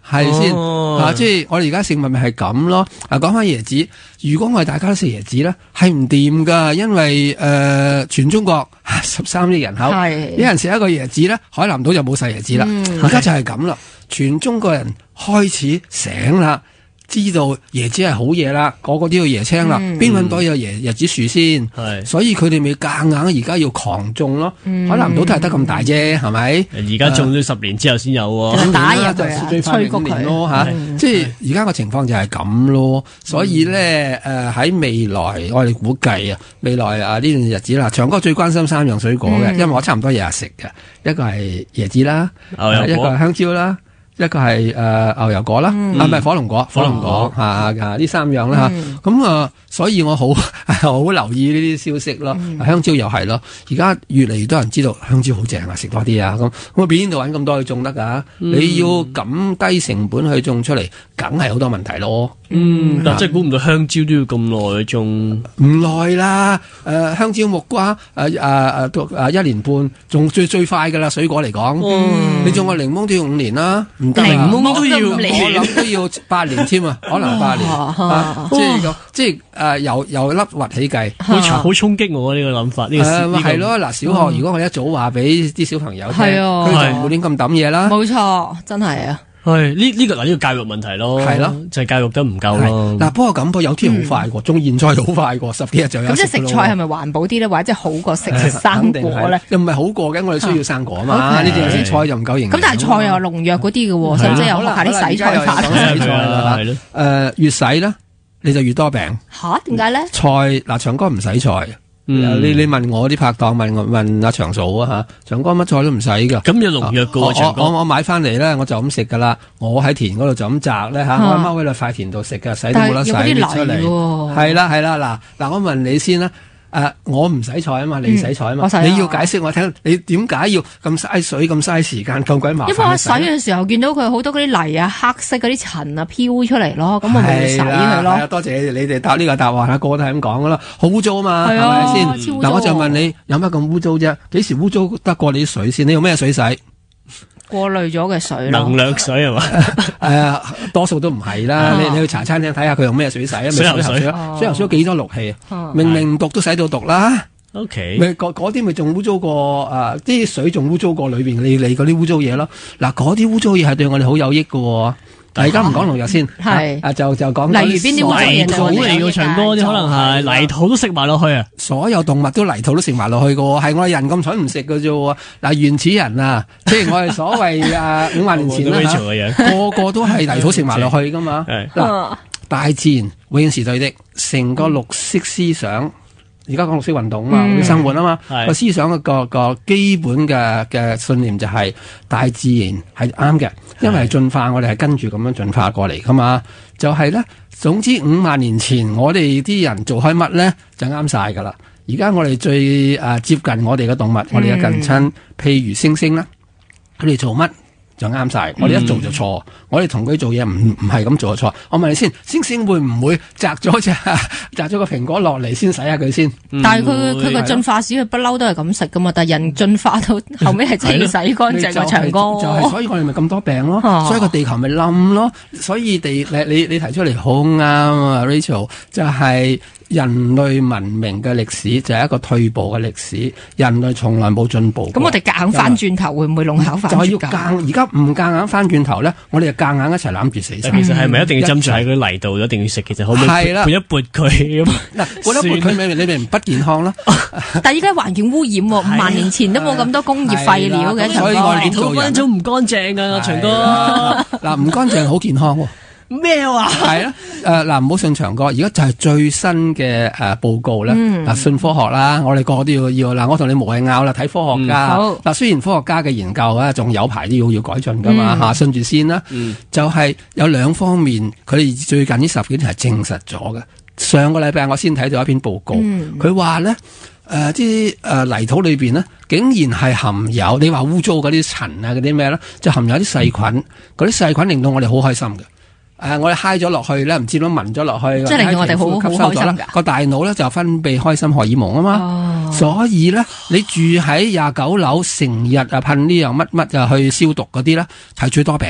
係先、 哦、 啊！即係我哋而家食物咪係咁咯。啊，講翻椰子，如果我哋大家都食椰子咧，係唔掂噶，因為誒、呃、全中國十三億人口，一人食一個椰子咧，海南島就冇晒椰子啦。而家、嗯、就係咁啦，全中國人開始醒啦。知道椰子係好嘢啦，個個都要椰青啦，邊搵到有椰椰子樹先？係，所以佢哋咪夾硬而家要狂種咯。海南島都係得咁大啫，係咪？ 而家種咗十年之後先有喎， 打入去最快五年咯吓，即係而家個情況就係咁咯。所以咧，誒喺未來我哋估計啊，未來啊呢段日子啦，長哥最關心三樣水果嘅，因為我差唔多日日食嘅，一個係椰子啦，一個係香蕉啦。一個係誒、呃、牛油果啦，嗯、啊唔係火龍果，火龍果嚇啊呢三樣啦嚇，咁啊、嗯、所以我好好留意呢啲消息咯。嗯、香蕉又係咯，而家越嚟越多人知道香蕉好正啊，食多啲啊咁。咁邊度揾咁多去種得㗎？嗯、你要咁低成本去種出嚟，梗係好多問題咯。 嗯，但真係估唔到香蕉都要咁耐種， 唔耐啦。誒、呃、香蕉木瓜誒誒誒誒一年半，種最最快㗎啦。水果嚟講，嗯、你種個檸檬都要五年啦。檸檬都要，我諗都要八年添啊，可能八年，啊、即係即係誒，由由粒核起計， 好好衝擊我呢、這個諗法。呢、這個係咯，嗱、呃，小學、嗯、如果我一早話俾啲小朋友聽，佢、嗯、就唔會亂咁抌嘢啦。 冇錯，真係啊。 係呢呢個嗱呢個教育問題咯，係咯，就係教育得唔夠咯。 嗱，不過咁，有啲好快過，種莧菜好快過，十幾日就有。 咁即係食菜係咪環保啲咧，或者好過食生果咧？ 又唔係好過嘅，我哋需要生果啊嘛。呢啲食菜又唔夠營養。咁但係菜又有農藥嗰啲嘅喎，甚至有學下啲洗菜法。 洗菜啦，係咯。誒，越洗咧，你就越多病。 吓？點解咧？ 菜嗱，長哥唔洗菜。嗯、你你問我啲拍檔，問我問阿長嫂啊吓，長哥乜菜都唔使噶， 咁有農藥噶喎。長哥， 我我我買翻嚟咧，我就咁食噶啦。我喺田嗰度就咁摘咧吓，我踎喺度塊田度食噶，洗都冇得洗出嚟。係啦係啦，嗱嗱，我問你先啦。誒、呃，我唔洗菜啊嘛，你洗菜啊嘛，嗯、你要解釋我聽，你點解要咁嘥水、咁嘥時間、咁鬼麻煩？ 因為我洗嘅時候見到佢好多嗰啲泥啊、黑色嗰啲塵啊飄出嚟咯，咁我咪要洗佢咯。係啊，多謝你哋答呢個答案啊，個個都係咁講噶啦，好污糟啊嘛，係咪先？嗱，我就問你，有乜咁污糟啫？幾時污糟得過你啲水先？你用咩水洗？ 過濾咗嘅水， 能量水係嘛？ 誒，多數都唔係啦。你你去茶餐廳睇下佢用咩水洗啊？水喉水，水喉水幾多氯氣啊？明明唔毒都洗到毒啦。 O K， 咪嗰嗰啲咪仲污糟過誒？啲水仲污糟過裏邊你你嗰啲污糟嘢咯。嗱，嗰啲污糟嘢係對我哋好有益㗎。大家唔講農藥先，係啊就就講例如邊啲泥土嚟嘅長哥啲可能係泥土都食埋落去啊！ 所有動物都泥土都食埋落去嘅喎，係我哋人咁蠢唔食嘅啫喎。嗱，原始人啊，即係我哋所謂啊五萬年前啦嚇，個個都係泥土食埋落去㗎嘛。嗱，大自然永遠是對的，成個綠色思想。而家講綠色運動啊嘛，嗯、生活啊嘛，個是思想嘅個個基本嘅嘅信念就係大自然係啱嘅，因為進化我哋係跟住咁樣進化過嚟噶嘛，就係、是、咧，總之五萬年前我哋啲人做開乜咧就啱晒噶啦。而家我哋最誒、呃、接近我哋嘅動物，我哋嘅近親，嗯、譬如猩猩啦，佢哋做乜？就啱晒，我哋一做就錯，嗯、我哋同佢做嘢唔唔係咁做就錯。我問你先，猩猩會唔會摘咗隻摘咗個蘋果落嚟先洗下佢先？嗯、 但係佢佢個進化史佢不嬲都係咁食噶嘛，但係人進化到後尾係清洗乾淨個長哥。 就係、是，所以我哋咪咁多病咯，啊、所以個地球咪冧咯。所以地你你你提出嚟好啱啊 ，Rachel 就係。人類文明嘅歷史就係一個退步嘅歷史，人類從來冇進步過。 咁我哋夾硬翻轉頭會唔會弄巧反拙？ 就係要夾，而家唔夾硬翻轉頭咧，我哋就夾硬一齊攬住死晒。 其實係咪一定要針住喺佢泥度，一定要食？其實可唔可以撥一撥佢咁？ 嗱，撥一撥佢咪你咪唔不健康咯。 但係依家環境污染，五萬年前都冇咁多工業廢料嘅， 所以我哋土分鐘唔乾淨啊，長哥。 嗱，唔乾淨好健康喎。 咩話？ 係啦，誒嗱，唔好信長哥，而家就係最新嘅誒報告咧。嗱，信科學啦，我哋個個都要要嗱，我同你無謂拗啦，睇科學家。嗱，雖然科學家嘅研究啊，仲有排都要要改進噶嘛吓，信住先啦。就係有兩方面，佢哋最近呢十幾年係證實咗嘅。上個禮拜我先睇到一篇報告，佢話咧誒啲誒泥土裏邊咧，竟然係含有你話污糟嗰啲塵啊嗰啲咩咧，就含有啲細菌，嗰啲細菌令到我哋好開心嘅。誒、呃，我哋嗨咗落去咧，唔知點樣聞咗落去， 即係令到我哋好好開心噶。 個大腦咧就分泌開心荷爾蒙啊嘛，哦、所以咧你住喺廿九樓，成日啊噴呢樣乜乜啊去消毒嗰啲咧，係最多病嘅。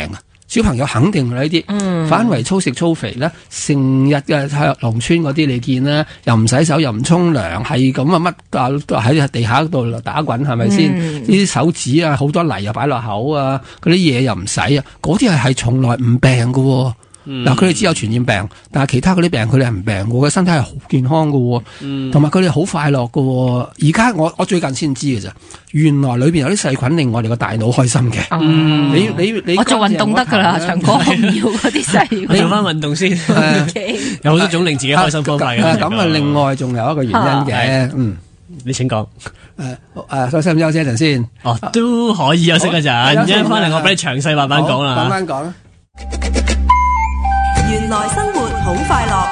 小朋友肯定係呢啲， 嗯、 反為粗食粗肥咧，成日嘅喺農村嗰啲你見啦，又唔洗手又唔沖涼，係咁啊乜啊喺地下度打滾，係咪先？呢啲、嗯、手指啊好多泥又擺落口啊，嗰啲嘢又唔使啊，嗰啲係係從來唔病㗎喎。嗱，佢哋只有傳染病，但係其他嗰啲病佢哋係唔病嘅，佢身體係好健康嘅，同埋佢哋好快樂嘅。而家我我最近先知嘅咋，原來裏邊有啲細菌令我哋個大腦開心嘅。 嗯、 你你你我做運動得㗎啦，長哥唔要嗰啲細菌。 你做翻運動先，有好多種令自己開心方法嘅。 咁啊，另外仲有一個原因嘅，嗯， 你請講。 誒誒，再休唔休息一陣先？哦， 都可以休息一陣，一陣翻嚟我俾你詳細慢慢講啦。 慢慢講。 原來生活好快樂，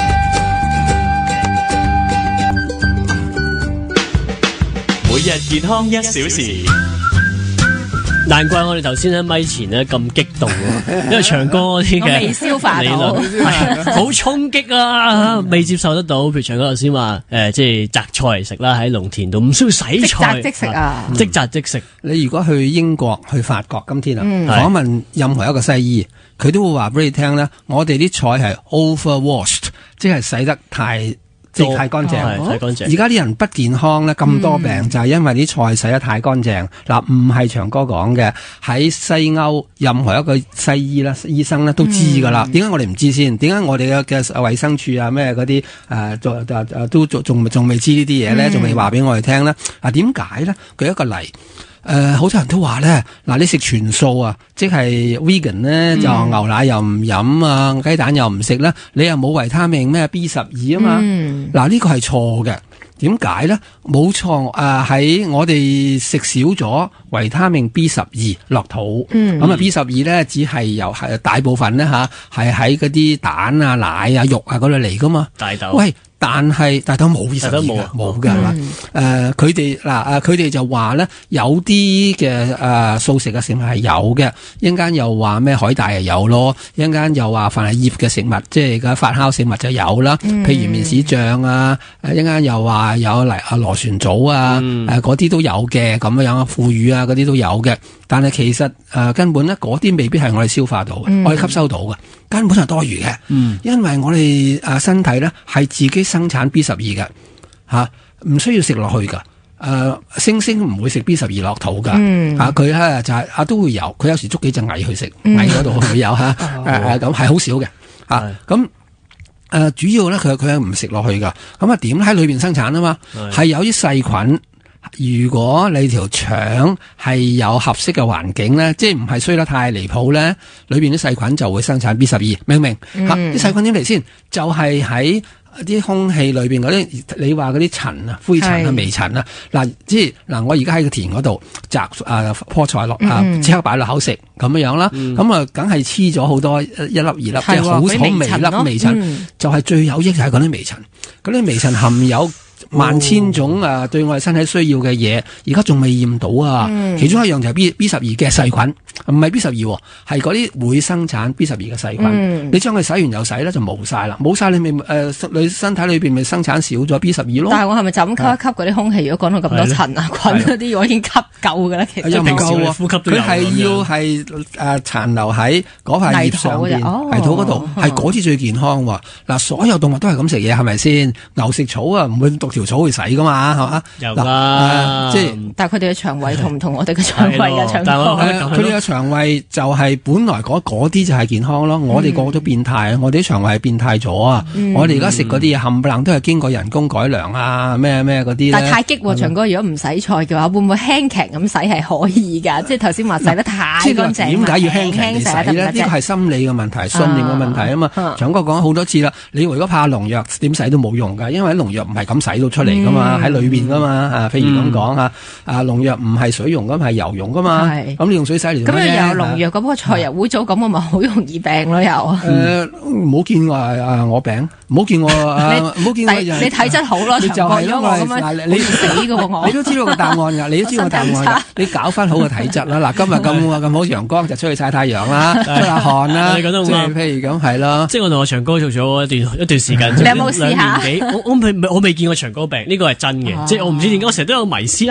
每日健康一小時。 難怪我哋頭先喺咪前咧咁激動，因為長哥嗰啲嘅未消化到， 好衝擊啊，未接受得到。譬如長哥頭先話誒，即係摘菜嚟食啦，喺農田度唔需要洗菜， 即摘即食啊， 即摘即食。 你如果去英國、去法國，今天啊，訪、嗯、問任何一個西醫，佢都會話俾你聽咧，我哋啲菜係 overwashed， 即係洗得太。即係太乾淨， 太乾淨。 而家啲人不健康咧，咁多病、嗯、就係因為啲菜洗得太乾淨。嗱，唔係長哥講嘅，喺西歐任何一個西醫啦、醫生咧都知噶啦。點解、嗯、我哋唔知先？點解我哋嘅嘅衛生署啊咩嗰啲誒，仲誒都仲仲仲未知呢啲嘢咧？仲未話俾我哋聽咧？啊，點解咧？舉一個例。誒、呃，好多人都話咧，嗱，你食全素啊，即係 vegan 咧，就牛奶又唔飲啊，雞蛋又唔食啦，你又冇維他命咩 B 十二啊嘛，嗱、嗯，呢個係錯嘅。點解咧？冇錯，誒喺我哋食少咗維他命 B 十二落肚，咁啊、嗯、B 十二咧只係由係大部分咧吓，係喺嗰啲蛋啊、奶啊、肉啊嗰度嚟噶嘛。大豆，喂，但係大豆冇 B 十二嘅，冇㗎係嘛？誒，佢哋嗱誒，佢哋就話咧有啲嘅誒素食嘅食物係有嘅，一陣間又話咩海帶係有咯，一陣間又話凡係醃嘅食物，即係嘅發酵食物就有啦，嗯、譬如麵豉醬啊，誒一陣間又話。有嚟啊螺旋藻啊，誒嗰啲都有嘅，咁樣啊腐乳啊嗰啲都有嘅，但係其實誒、呃、根本咧嗰啲未必係我哋消化到嘅，嗯、我哋吸收到嘅，根本係多餘嘅，嗯、因為我哋誒身體咧係自己生產 B 十二嘅，吓唔需要食落去噶，誒、呃、猩猩唔會食 B 十二落肚噶，吓佢咧就係、是、啊都會有，佢有時捉幾隻蟻去食，蟻嗰度會有吓，誒誒咁係好少嘅，啊咁。誒、呃，主要咧，佢佢係唔食落去噶，咁啊點喺裏邊生產啊嘛，係有啲細菌。如果你條腸係有合適嘅環境咧，即係唔係衰得太離譜咧，裏邊啲細菌就會生產 B 十二，明唔明？吓、嗯，啲細菌點嚟先？就係喺啲空氣裏邊嗰啲，你話嗰啲塵啊、灰塵啊、微塵啊，嗱，即係嗱，我而家喺個田嗰度摘誒棵菜落啊，即刻擺落口食咁樣樣啦，咁啊，梗係黐咗好多一粒二粒，即係好好微粒微塵，嗯、就係最有益就係嗰啲微塵，嗰啲微塵含有萬千種誒對我哋身體需要嘅嘢，而家仲未驗到啊！嗯、其中一樣就係 B B 十二嘅細菌，唔係 B 十二，係嗰啲會生產 B 十二嘅細菌。嗯、你將佢洗完又洗咧，就冇晒啦，冇晒你咪誒，你身體裏邊咪生產少咗 B 十二咯。但係我係咪就咁吸一吸嗰啲空氣？如果講到咁多塵啊菌嗰啲，我已經吸夠噶啦。其實又唔夠啊，呼吸都有。佢係要係誒殘留喺嗰塊葉上邊泥土嗰度，係嗰啲最健康。嗱，所有動物都係咁食嘢，係咪先？牛食草啊，唔會獨條草去洗噶嘛，係嘛？有啦，即係，但係佢哋嘅腸胃同唔同我哋嘅腸胃嘅腸胃？佢哋嘅腸胃就係本來嗰嗰啲就係健康咯，我哋個個都變態，我哋啲腸胃係變態咗啊！我哋而家食嗰啲嘢冚唪唥都係經過人工改良啊，咩咩嗰啲。但係太激喎，長哥，如果唔洗菜嘅話，會唔會輕劇咁洗係可以㗎？即係頭先話洗得太乾淨，點解要輕劇嚟洗咧？呢個係心理嘅問題、信念嘅問題啊嘛。長哥講好多次啦，你如果怕農藥，點洗都冇用㗎，因為農藥唔係咁洗到出嚟噶嘛，喺裏邊噶嘛，啊，譬如咁講啊，啊，農藥唔係水溶噶，係油溶噶嘛，咁你用水洗嚟做咩啫？咁又有農藥，咁個菜又污糟，咁我咪好容易病咯又。誒，唔好見我啊，我病，唔好見我啊，唔好見我。你體質好咯，就係因為嗱，你死噶喎我。你都知道個答案噶，你都知道個答案噶，你搞翻好個體質啦。嗱，今日咁咁好陽光，就出去曬太陽啦，出下汗啦，即係譬如咁係咯。即係我同我長哥做咗一段一段時間，你有冇試下？我我未我未見過長哥病，呢個係真嘅，即係我唔知點解，我成日都有迷思啦，點解長哥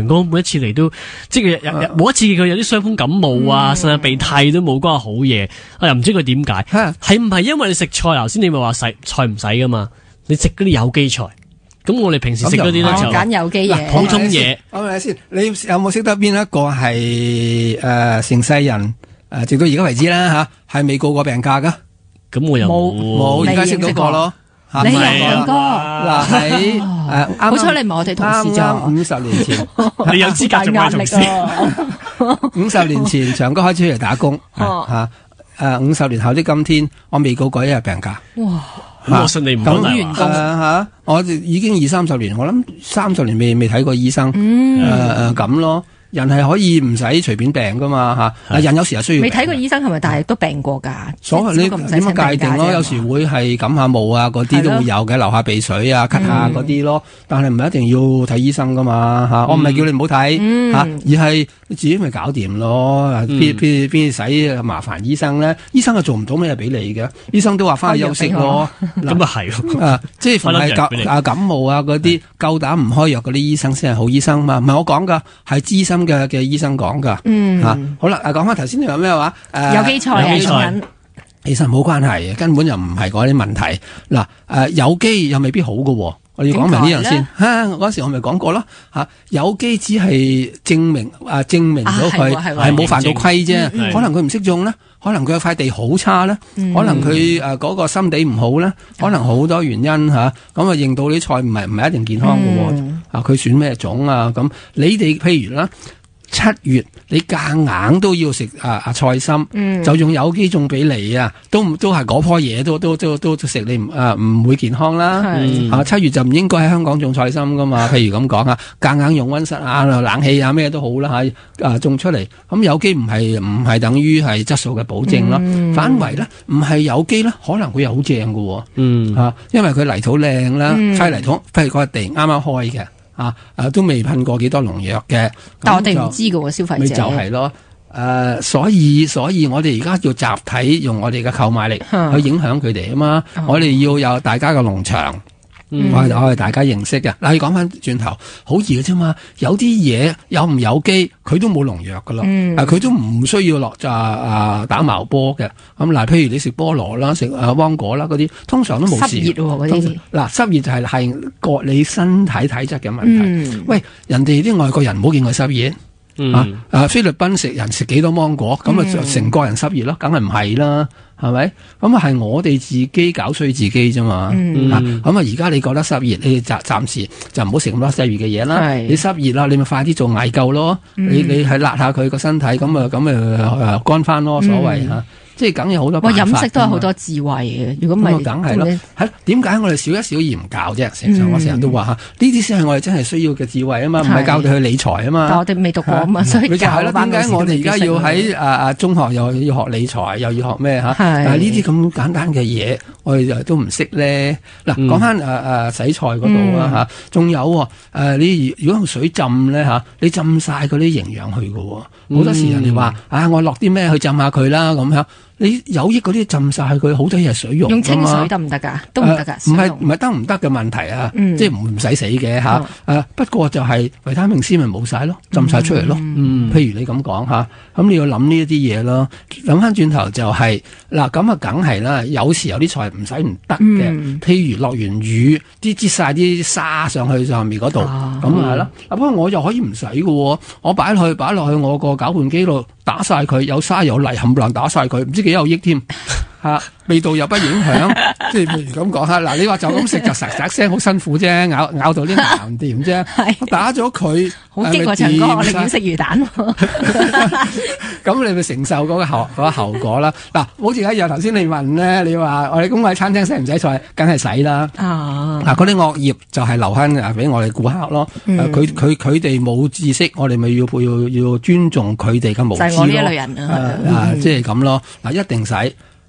哥每一次嚟都即係日日每一次佢有啲傷風感冒啊，甚至鼻涕都冇，嗰個好嘢。我又唔知佢點解，係唔係因為你食菜？頭先你咪話洗菜唔使噶嘛？你食嗰啲有機菜，咁我哋平時食嗰啲咧就揀有機嘢， 普通嘢。 我問你先，你有冇識得邊一個係誒成世人誒直到而家為止啦吓，係未告過病假噶？ 咁我又冇冇，而家識到個咯。 你又強哥嗱喺誒， 好彩你唔係我哋同事咋， 五十年前你有資格做我同事。 五十年前長哥開始出嚟打工吓，誒五十年後的今天，我未告過一日病假。 哇！ 我信你唔講大話。 誒吓，我已經二三十年，我諗三十年未未睇過醫生。誒誒咁咯。人係可以唔使隨便病噶嘛吓，人有時係需要。 未睇過醫生係咪？但係都病過㗎。 所謂你點樣界定咯？有時會係感下冒啊，嗰啲都會有嘅，流下鼻水啊、咳下嗰啲咯。但係唔係一定要睇醫生噶嘛吓。我唔係叫你唔好睇吓，而係你自己咪搞掂咯。邊邊邊使麻煩醫生咧？醫生係做唔到咩俾你嘅，醫生都話翻去休息咯。 咁啊係， 啊即係凡係感啊感冒啊嗰啲夠膽唔開藥嗰啲醫生先係好醫生嘛。唔係我講噶，係資深嘅嘅醫生講噶，嗯吓、啊、好啦，啊講翻頭先你話咩話？誒有機菜有機菜其實冇關係嘅，根本就唔係嗰啲問題。嗱、啊、誒有機又未必好噶，我要講明呢樣先。吓嗰時我咪講過咯，吓、啊、有機只係證明啊證明咗佢係冇犯到規啫，嗯、可能佢唔識種咧，可能佢有塊地好差咧，嗯、可能佢誒嗰個心地唔好咧，可能好多原因吓，咁啊認到啲菜唔係唔係一定健康噶。嗯啊！佢選咩種啊？咁你哋譬如啦，七月你夾硬都要食啊啊菜心，嗯、就用有機種俾你啊，都都係嗰棵嘢，都都都都食你唔啊唔會健康啦。是啊，七月就唔應該喺香港種菜心噶嘛。譬如咁講啊，夾硬用溫室啊、冷氣啊咩都好啦吓，啊種出嚟咁有機唔係唔係等於係質素嘅保證咯。嗯、反為咧唔係有機咧，可能會又好正噶。嗯啊，因為佢泥土靚啦，塊、嗯、泥土譬如嗰個地啱啱開嘅。啊！誒都未噴過幾多農藥嘅， 但我哋唔知㗎喎，消費者。咪就係咯，誒、呃，所以所以我哋而家要集體用我哋嘅購買力去影響佢哋啊嘛，嗯、我哋要有大家嘅農場。嗯、我係我係大家認識嘅。嗱，你講翻轉頭，好易嘅啫嘛。有啲嘢有唔有機，佢都冇農藥噶啦。嗯、啊，佢都唔需要落就啊打矛波嘅。咁嗱，譬如你食菠蘿啦，食啊芒果啦嗰啲，通常都冇事。濕熱喎嗰啲。嗱，濕熱就係係個你身體體質嘅問題。嗯、喂，人哋啲外國人唔好見佢濕熱。嗯、啊！啊，菲律賓食人食幾多芒果，咁啊、嗯、就成個人濕熱咯，梗係唔係啦，係咪？咁啊係我哋自己搞衰自己啫嘛。嗯、啊，咁啊而家你覺得濕熱，你暫暫時就唔好食咁多濕熱嘅嘢啦。是你濕熱啦，你咪快啲做艾灸咯。嗯、你你係辣下佢個身體，咁啊咁啊乾翻咯，所謂吓。嗯即係梗有好多辦法。我飲食都係好多智慧嘅，如果唔係，梗係咯。係點解我哋少一少而唔教啫？成日我成日都話吓，呢啲先係我哋真係需要嘅智慧啊嘛，唔係教佢去理財啊嘛。 但我哋未讀過啊嘛，所以教翻。 點解我哋而家要喺啊啊中學又要學理財，又要學咩吓？係呢啲咁簡單嘅嘢，我哋都唔識咧。嗱，講翻誒誒洗菜嗰度啊吓，仲有誒你如果用水浸咧吓，你浸晒嗰啲營養去㗎，好多時人哋話啊，我落啲咩去浸下佢啦咁樣。你有益嗰啲浸晒佢，好多嘢係水溶。 用清水得唔得噶？都唔得噶。 唔係唔係得唔得嘅問題啊，嗯、即係唔唔使死嘅吓。誒、嗯啊，不過就係維他命 C 咪冇晒咯，浸晒出嚟咯。嗯、譬如你咁講吓，咁你要諗呢一啲嘢咯。諗翻轉頭就係、是、嗱，咁啊梗係啦。有時有啲菜唔使唔得嘅，嗯、譬如落完雨，啲擠晒啲沙上去上面嗰度，咁係咯。不過我又可以唔使嘅，我擺落去擺落去我個攪拌機度打晒佢，有沙有泥冚唪唥打晒佢，唔知幾有益添吓，味道又不影響，即係譬如咁講吓。嗱，你話就咁食就實實聲好辛苦啫，咬咬到啲鹹掂啫。我打咗佢， 好激喎，長哥，我寧願食魚蛋。咁你咪承受嗰個後嗰個後果啦。嗱，好似一樣頭先你問咧，你話我哋公衛餐廳洗唔洗菜，梗係洗啦。啊，嗱，嗰啲惡業就係留翻啊俾我哋顧客咯。佢佢佢哋冇知識，我哋咪要要要尊重佢哋嘅無知咯。就係我呢一類人啊，啊，即係咁咯。嗱，一定洗。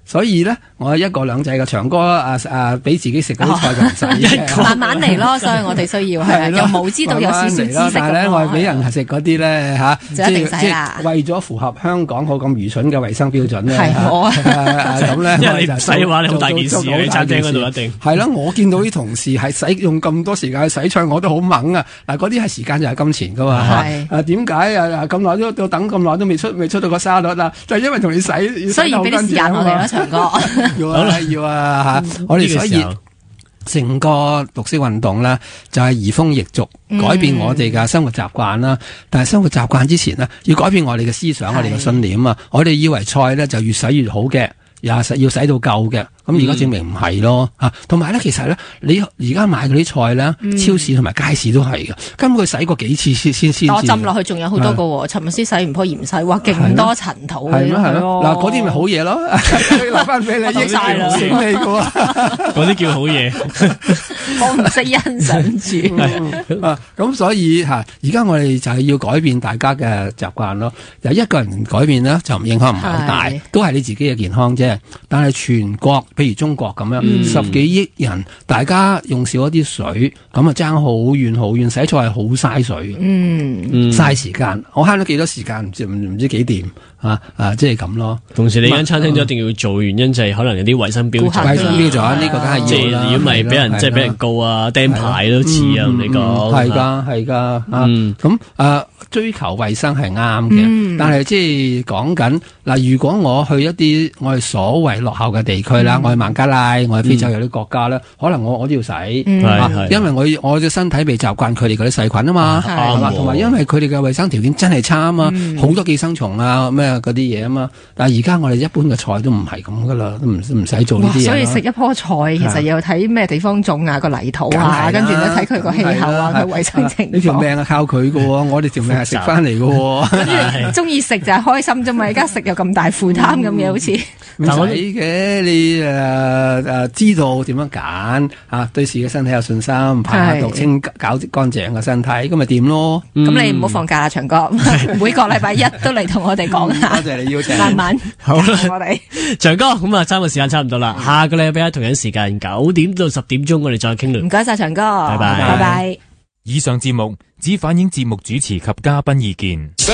所以咧，我一國兩制嘅長哥啊啊，俾自己食嗰啲菜就唔使嘅， 慢慢嚟咯。所以我哋需要係又冇知道有少少知識咁。 但係咧，我係俾人係食嗰啲咧嚇， 就一定使啦。 即係為咗符合香港好咁愚蠢嘅衞生標準咧， 係我啊咁咧， 因為你唔使嘅話，你好大件事喺餐廳嗰度一定係啦。我見到啲同事係使用咁多時間去洗菜，我都好猛啊！嗱，嗰啲係時間就係金錢噶嘛嚇。啊點解啊咁耐都都等咁耐都未出未出到個沙律啊？就係因為同你洗， 所以要俾啲時間我哋啦，長哥。 要啊要啊嚇！我哋所以成個綠色運動咧，就係移風易俗，改變我哋嘅生活習慣啦。但係生活習慣之前呢，要改變我哋嘅思想，我哋嘅信念啊！我哋以為菜咧就越洗越好嘅，又要洗到夠嘅。咁而家證明唔係咯，嚇！同埋咧，其實咧，你而家買嗰啲菜咧，嗯、超市同埋街市都係嘅，根本佢洗過幾次先先先。 我浸落去仲有好多個喎，尋日先洗完棵芫茜，哇，勁多塵土嘅。 係咯，嗱，嗰啲咪好嘢咯，留翻俾你，益晒啦，醒你個。 嗰啲叫好嘢， 我唔識欣賞住。 啊，咁所以嚇，而家我哋就係要改變大家嘅習慣咯。由一個人改變咧，就影響唔係好大，都係你自己嘅健康啫。但係全國，譬如中國咁樣，嗯、十幾億人，大家用少一啲水，咁啊爭好遠好遠，洗菜係好嘥水，嗯，嘥時間。我慳咗幾多時間，唔知唔唔知幾掂啊啊！即係咁咯。 同時你間餐廳都一定要做，原因就係可能有啲衛生標準。 衛生標準呢個梗係要啦。 即係如果唔係俾人即係俾人告啊、釘牌都似啊，你講係㗎係㗎啊！咁啊，追求衛生係啱嘅，但係即係講緊嗱，如果我去一啲我哋所謂落後嘅地區啦，我去孟加拉，我去非洲有啲國家咧，可能我我都要洗，因為我我嘅身體未習慣佢哋嗰啲細菌啊嘛，係嘛，同埋因為佢哋嘅衛生條件真係差啊嘛，好多寄生蟲啊咩嗰啲嘢啊嘛。但係而家我哋一般嘅菜都唔係咁噶啦，都唔唔使做呢啲嘢。 所以食一棵菜其實要睇咩地方種啊，個泥土啊，跟住咧睇佢個氣候啊，佢衛生情況。 呢條命係靠佢噶，我哋條命係食翻嚟噶。中意食就係開心啫嘛，而家食又咁大負擔咁嘅，好似唔使嘅，你誒誒知道點樣揀啊？對自己身體有信心，排下毒清搞乾淨個身體，咁咪掂咯。 咁你唔好放假啦，長哥，每個禮拜一都嚟同我哋講下。 多謝你邀請， 慢慢好啦， 我哋長哥咁啊，三個時間差唔多啦，下個禮拜一同樣時間九點到十點鐘，我哋再傾啦。 唔該晒，長哥， 拜拜， 拜拜。 以上節目只反映節目主持及嘉賓意見。